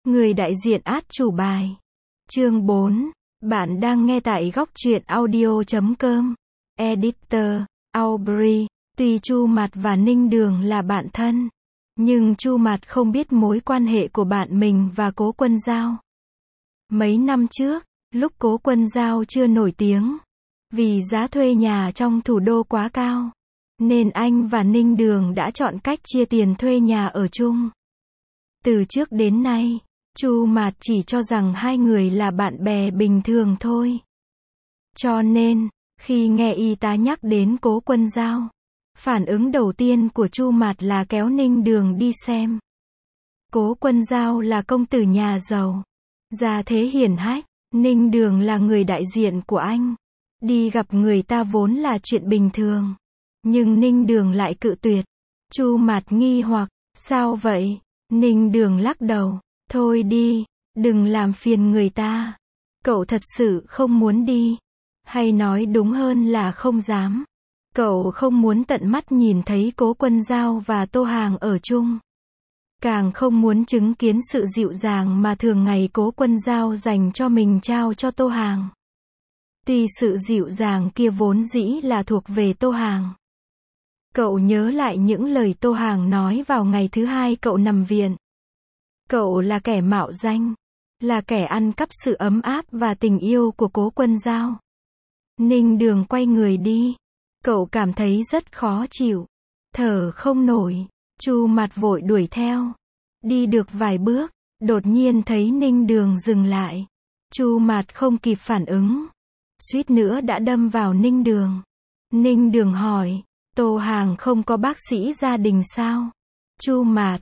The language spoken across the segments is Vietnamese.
Người đại diện át chủ bài. Chương 4. Bạn đang nghe tại góc truyện audio.com. Editor, Aubrey. Tuy Chu Mạt và Ninh Đường là bạn thân, nhưng Chu Mạt không biết mối quan hệ của bạn mình và Cố Quân Dao. Mấy năm trước, lúc Cố Quân Dao chưa nổi tiếng, vì giá thuê nhà trong thủ đô quá cao, nên anh và Ninh Đường đã chọn cách chia tiền thuê nhà ở chung. Từ trước đến nay, Chu Mạt chỉ cho rằng hai người là bạn bè bình thường thôi. Cho nên, khi nghe y tá nhắc đến Cố Quân Dao, phản ứng đầu tiên của Chu Mạt là kéo Ninh Đường đi xem. Cố Quân Dao là công tử nhà giàu, gia thế hiển hách, Ninh Đường là người đại diện của anh. Đi gặp người ta vốn là chuyện bình thường, nhưng Ninh Đường lại cự tuyệt. Chu Mạt nghi hoặc, sao vậy? Ninh Đường lắc đầu, thôi đi, đừng làm phiền người ta. Cậu thật sự không muốn đi, hay nói đúng hơn là không dám. Cậu không muốn tận mắt nhìn thấy Cố Quân Dao và Tô Hàng ở chung. Càng không muốn chứng kiến sự dịu dàng mà thường ngày Cố Quân Dao dành cho mình trao cho Tô Hàng. Tuy sự dịu dàng kia vốn dĩ là thuộc về Tô Hàng. Cậu nhớ lại những lời Tô Hàng nói vào ngày thứ hai cậu nằm viện. Cậu là kẻ mạo danh, là kẻ ăn cắp sự ấm áp và tình yêu của Cố Quân Dao. Ninh Đường quay người đi. Cậu cảm thấy rất khó chịu, thở không nổi. Chu Mạt vội đuổi theo. Đi được vài bước, đột nhiên thấy Ninh Đường dừng lại. Chu Mạt không kịp phản ứng, suýt nữa đã đâm vào Ninh Đường. Ninh Đường hỏi, Tô Hàng không có bác sĩ gia đình sao? Chu Mạt,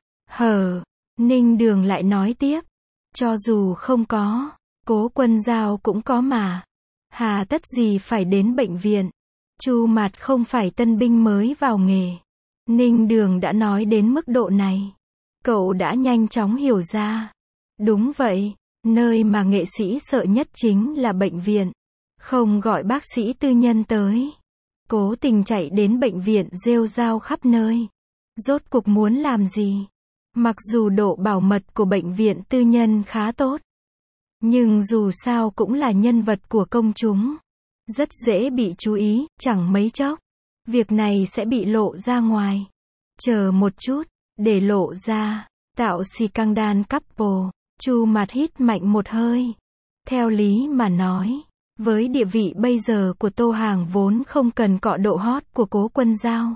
Ninh Đường lại nói tiếp, cho dù không có, Cố Quân Dao cũng có mà. Hà tất gì phải đến bệnh viện? Chu Mạt không phải tân binh mới vào nghề. Ninh Đường đã nói đến mức độ này, cậu đã nhanh chóng hiểu ra. Đúng vậy, nơi mà nghệ sĩ sợ nhất chính là bệnh viện. Không gọi bác sĩ tư nhân tới, cố tình chạy đến bệnh viện rêu rao khắp nơi. Rốt cuộc muốn làm gì? Mặc dù độ bảo mật của bệnh viện tư nhân khá tốt, nhưng dù sao cũng là nhân vật của công chúng, rất dễ bị chú ý. Chẳng mấy chốc, việc này sẽ bị lộ ra ngoài. Chờ một chút, để lộ ra, tạo scandal couple. Chu Mạt hít mạnh một hơi. Theo lý mà nói, với địa vị bây giờ của Tô Hàng vốn không cần cọ độ hot của Cố Quân Dao.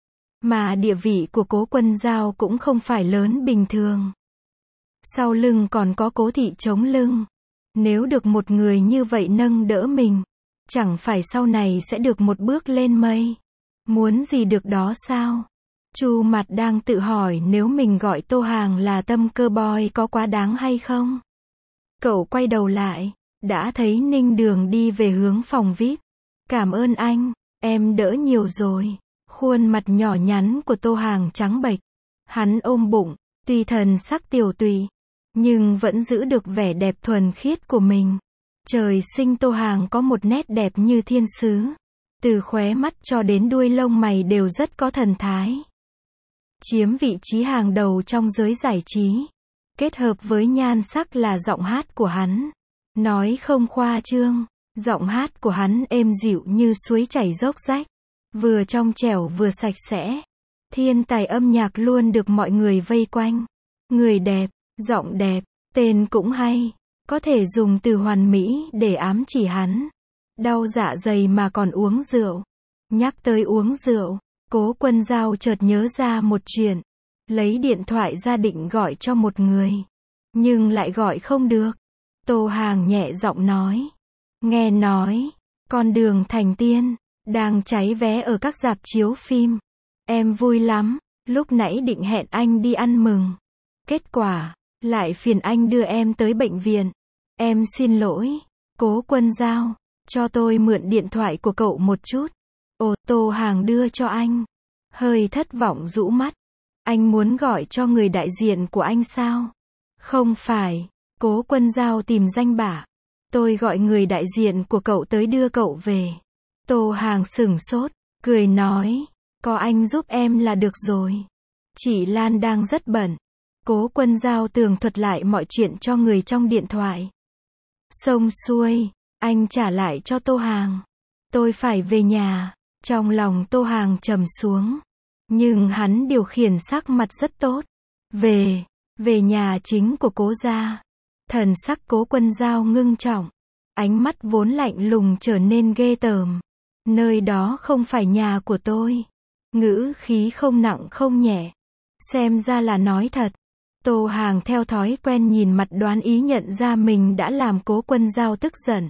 Mà địa vị của Cố Quân Dao cũng không phải lớn bình thường. Sau lưng còn có Cố thị chống lưng. Nếu được một người như vậy nâng đỡ mình, chẳng phải sau này sẽ được một bước lên mây. Muốn gì được đó sao? Chu Mạt đang tự hỏi nếu mình gọi Tô Hàng là tâm cơ boy có quá đáng hay không. Cậu quay đầu lại, đã thấy Ninh Đường đi về hướng phòng VIP. Cảm ơn anh, em đỡ nhiều rồi. Khuôn mặt nhỏ nhắn của Tô Hàng trắng bệch. Hắn ôm bụng, tuy thần sắc tiều tụy, nhưng vẫn giữ được vẻ đẹp thuần khiết của mình. Trời sinh Tô Hàng có một nét đẹp như thiên sứ. Từ khóe mắt cho đến đuôi lông mày đều rất có thần thái. Chiếm vị trí hàng đầu trong giới giải trí. Kết hợp với nhan sắc là giọng hát của hắn. Nói không khoa trương, giọng hát của hắn êm dịu như suối chảy dốc rách. Vừa trong trẻo vừa sạch sẽ. Thiên tài âm nhạc luôn được mọi người vây quanh. Người đẹp, giọng đẹp, tên cũng hay. Có thể dùng từ hoàn mỹ để ám chỉ hắn. Đau dạ dày mà còn uống rượu. Nhắc tới uống rượu, Cố Quân Dao chợt nhớ ra một chuyện. Lấy điện thoại ra định gọi cho một người, nhưng lại gọi không được. Tô Hàng nhẹ giọng nói, nghe nói, Con đường thành tiên đang cháy vé ở các rạp chiếu phim. Em vui lắm, lúc nãy định hẹn anh đi ăn mừng. Kết quả, lại phiền anh đưa em tới bệnh viện. Em xin lỗi, Cố Quân Dao, cho tôi mượn điện thoại của cậu một chút. Ồ, Tô Hàng đưa cho anh. Hơi thất vọng rũ mắt. Anh muốn gọi cho người đại diện của anh sao? Không phải, Cố Quân Dao tìm danh bạ. Tôi gọi người đại diện của cậu tới đưa cậu về. Tô Hàng sửng sốt, cười nói, có anh giúp em là được rồi. Chị Lan đang rất bận. Cố Quân Dao tường thuật lại mọi chuyện cho người trong điện thoại. Xong xuôi, anh trả lại cho Tô Hàng. Tôi phải về nhà. Trong lòng Tô Hàng trầm xuống. Nhưng hắn điều khiển sắc mặt rất tốt. Về nhà chính của Cố gia. Thần sắc Cố Quân Dao ngưng trọng. Ánh mắt vốn lạnh lùng trở nên ghê tởm. Nơi đó không phải nhà của tôi. Ngữ khí không nặng không nhẹ. Xem ra là nói thật. Tô Hàng theo thói quen nhìn mặt đoán ý nhận ra mình đã làm Cố Quân Dao tức giận.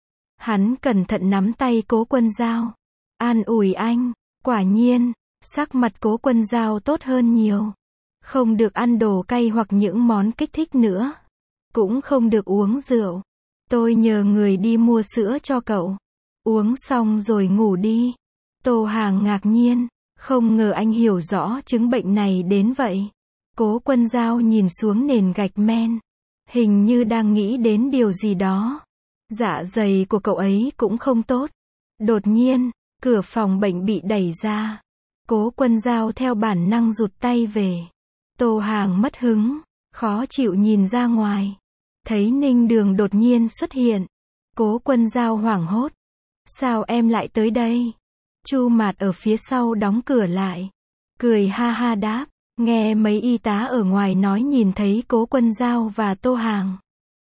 Hắn cẩn thận nắm tay Cố Quân Dao. An ủi anh. Quả nhiên, sắc mặt Cố Quân Dao tốt hơn nhiều. Không được ăn đồ cay hoặc những món kích thích nữa. Cũng không được uống rượu. Tôi nhờ người đi mua sữa cho cậu. Uống xong rồi ngủ đi. Tô Hàng ngạc nhiên. Không ngờ anh hiểu rõ chứng bệnh này đến vậy. Cố Quân Dao nhìn xuống nền gạch men. Hình như đang nghĩ đến điều gì đó. Dạ dày của cậu ấy cũng không tốt. Đột nhiên, cửa phòng bệnh bị đẩy ra. Cố Quân Dao theo bản năng rụt tay về. Tô Hàng mất hứng, khó chịu nhìn ra ngoài. Thấy Ninh Đường đột nhiên xuất hiện. Cố Quân Dao hoảng hốt. Sao em lại tới đây? Chu Mạt ở phía sau đóng cửa lại. Cười ha ha đáp. Nghe mấy y tá ở ngoài nói nhìn thấy Cố Quân Dao và Tô Hàng.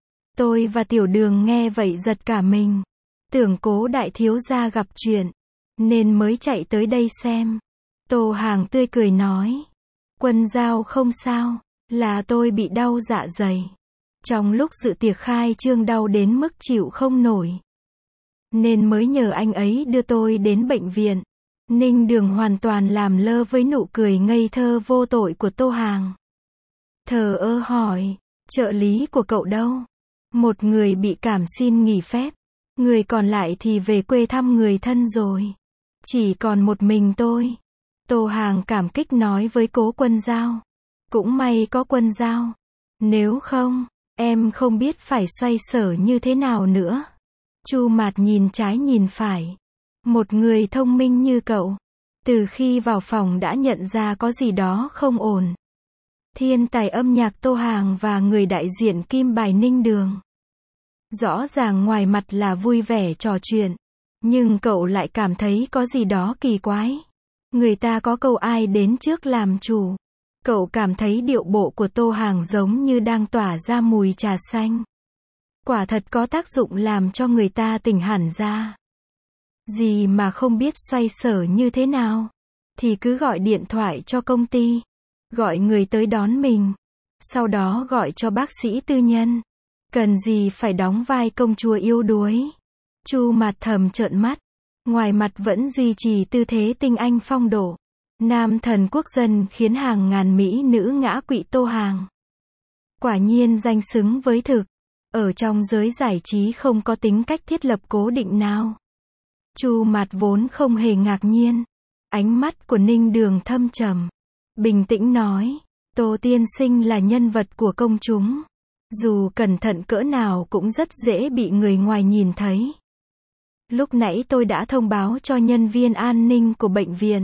Tôi và Tiểu Đường nghe vậy giật cả mình. Tưởng Cố đại thiếu gia gặp chuyện. Nên mới chạy tới đây xem. Tô Hàng tươi cười nói. Quân Dao không sao. Là tôi bị đau dạ dày. Trong lúc dự tiệc khai trương đau đến mức chịu không nổi. Nên mới nhờ anh ấy đưa tôi đến bệnh viện. Ninh Đường hoàn toàn làm lơ với nụ cười ngây thơ vô tội của Tô Hàng. Thờ ơ hỏi, trợ lý của cậu đâu? Một người bị cảm xin nghỉ phép. Người còn lại thì về quê thăm người thân rồi. Chỉ còn một mình tôi. Tô Hàng cảm kích nói với Cố Quân Dao. Cũng may có Quân Dao. Nếu không, em không biết phải xoay sở như thế nào nữa. Chu Mạt nhìn trái nhìn phải. Một người thông minh như cậu, từ khi vào phòng đã nhận ra có gì đó không ổn. Thiên tài âm nhạc Tô Hàng và người đại diện kim bài Ninh Đường. Rõ ràng ngoài mặt là vui vẻ trò chuyện, nhưng cậu lại cảm thấy có gì đó kỳ quái. Người ta có câu ai đến trước làm chủ. Cậu cảm thấy điệu bộ của Tô Hàng giống như đang tỏa ra mùi trà xanh. Quả thật có tác dụng làm cho người ta tỉnh hẳn ra. Gì mà không biết xoay sở như thế nào, thì cứ gọi điện thoại cho công ty, gọi người tới đón mình, sau đó gọi cho bác sĩ tư nhân. Cần gì phải đóng vai công chúa yếu đuối. Chu Mạt thầm trợn mắt, ngoài mặt vẫn duy trì tư thế tinh anh phong độ. Nam thần quốc dân khiến hàng ngàn mỹ nữ ngã quỵ Tô Hàng. Quả nhiên danh xứng với thực. Ở trong giới giải trí không có tính cách thiết lập cố định nào. Chu Mạt vốn không hề ngạc nhiên. Ánh mắt của Ninh Đường thâm trầm. Bình tĩnh nói, Tô tiên sinh là nhân vật của công chúng. Dù cẩn thận cỡ nào cũng rất dễ bị người ngoài nhìn thấy. Lúc nãy tôi đã thông báo cho nhân viên an ninh của bệnh viện.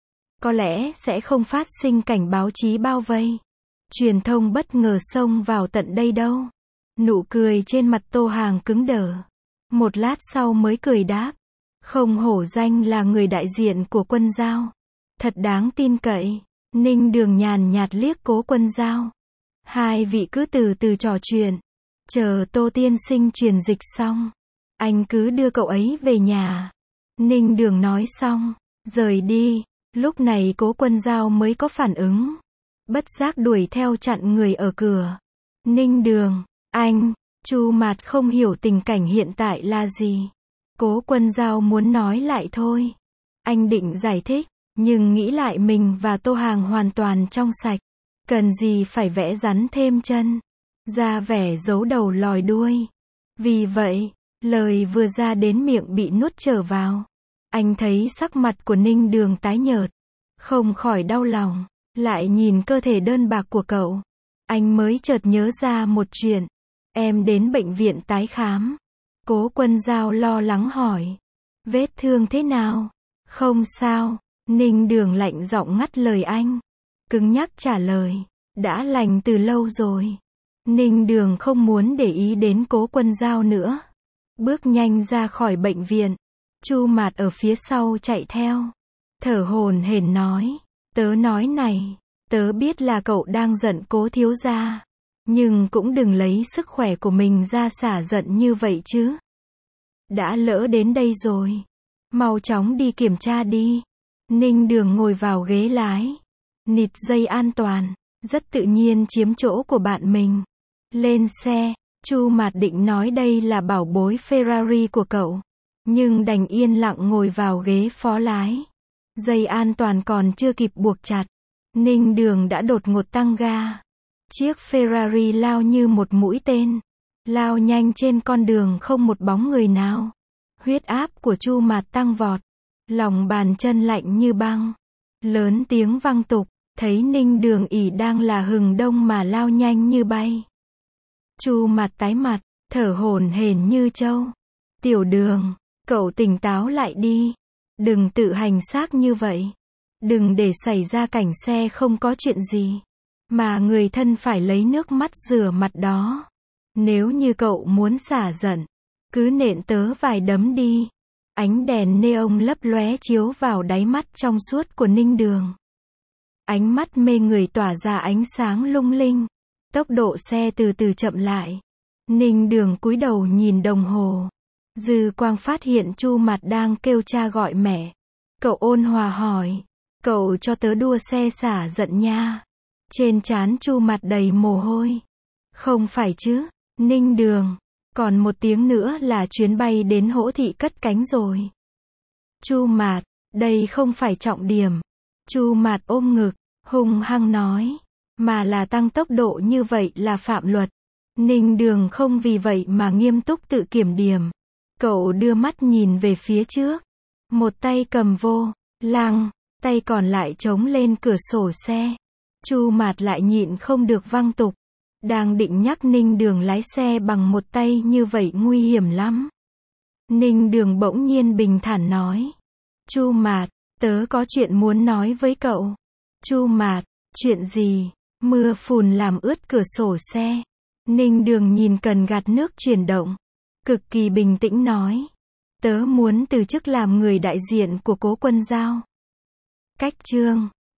Có lẽ sẽ không phát sinh cảnh báo chí bao vây. Truyền thông bất ngờ xông vào tận đây đâu. Nụ cười trên mặt Tô Hàng cứng đờ. Một lát sau mới cười đáp. Không hổ danh là người đại diện của Quân Dao. Thật đáng tin cậy. Ninh Đường nhàn nhạt liếc Cố Quân Dao. Hai vị cứ từ từ trò chuyện. Chờ Tô tiên sinh truyền dịch xong. Anh cứ đưa cậu ấy về nhà. Ninh Đường nói xong, rời đi. Lúc này Cố Quân Dao mới có phản ứng. Bất giác đuổi theo chặn người ở cửa. Ninh Đường, anh. Chu Mạt không hiểu tình cảnh hiện tại là gì. Cố Quân Dao muốn nói lại thôi. Anh định giải thích, nhưng nghĩ lại mình và Tô Hàng hoàn toàn trong sạch. Cần gì phải vẽ rắn thêm chân. Ra vẻ giấu đầu lòi đuôi. Vì vậy, lời vừa ra đến miệng bị nuốt trở vào. Anh thấy sắc mặt của Ninh Đường tái nhợt. Không khỏi đau lòng. Lại nhìn cơ thể đơn bạc của cậu. Anh mới chợt nhớ ra một chuyện. Em đến bệnh viện tái khám. Cố Quân Dao lo lắng hỏi. Vết thương thế nào? Không sao. Ninh Đường lạnh giọng ngắt lời anh. Cứng nhắc trả lời. đã lành từ lâu rồi. Ninh Đường không muốn để ý đến Cố Quân Dao nữa. Bước nhanh ra khỏi bệnh viện. Chu Mạt ở phía sau chạy theo. Thở hổn hển nói. Tớ nói này, tớ biết là cậu đang giận Cố thiếu gia. Nhưng cũng đừng lấy sức khỏe của mình ra xả giận như vậy chứ. Đã lỡ đến đây rồi. Mau chóng đi kiểm tra đi. Ninh Đường ngồi vào ghế lái. Nịt dây an toàn. Rất tự nhiên chiếm chỗ của bạn mình. Lên xe. Chu Mạt định nói đây là bảo bối Ferrari của cậu. Nhưng đành yên lặng ngồi vào ghế phó lái. Dây an toàn còn chưa kịp buộc chặt. Ninh Đường đã đột ngột tăng ga. Chiếc Ferrari lao như một mũi tên. Lao nhanh trên con đường không một bóng người nào. Huyết áp của Chu Mạt tăng vọt. Lòng bàn chân lạnh như băng. Lớn tiếng vang tục. Thấy Ninh Đường ỉ đang là hừng đông mà lao nhanh như bay. Chu Mạt tái mặt. Thở hổn hển như trâu. Tiểu Đường, cậu tỉnh táo lại đi. Đừng tự hành xác như vậy. Đừng để xảy ra cảnh xe không có chuyện gì. Mà người thân phải lấy nước mắt rửa mặt đó. Nếu như cậu muốn xả giận, cứ nện tớ vài đấm đi. Ánh đèn neon lấp lóe chiếu vào đáy mắt trong suốt của Ninh Đường. Ánh mắt mê người tỏa ra ánh sáng lung linh. Tốc độ xe từ từ chậm lại. Ninh Đường cúi đầu nhìn đồng hồ. Dư quang phát hiện Chu Mạt đang kêu cha gọi mẹ. Cậu ôn hòa hỏi. Cậu cho tớ đua xe xả giận nha. Trên trán Chu Mạt đầy mồ hôi. Không phải chứ, Ninh Đường. Còn một tiếng nữa là chuyến bay đến Hỗ Thị cất cánh rồi. Chu Mạt, đây không phải trọng điểm. Chu Mạt ôm ngực, hung hăng nói. Mà là tăng tốc độ như vậy là phạm luật. Ninh Đường không vì vậy mà nghiêm túc tự kiểm điểm. Cậu đưa mắt nhìn về phía trước. Một tay cầm vô lăng, tay còn lại chống lên cửa sổ xe. Chu Mạt lại nhịn không được văng tục. Đang định nhắc Ninh Đường lái xe bằng một tay như vậy nguy hiểm lắm. Ninh Đường bỗng nhiên bình thản nói. Chu Mạt, tớ có chuyện muốn nói với cậu. Chu Mạt, chuyện gì? Mưa phùn làm ướt cửa sổ xe. Ninh Đường nhìn cần gạt nước chuyển động. Cực kỳ bình tĩnh nói. Tớ muốn từ chức làm người đại diện của Cố Quân Dao. Cách chương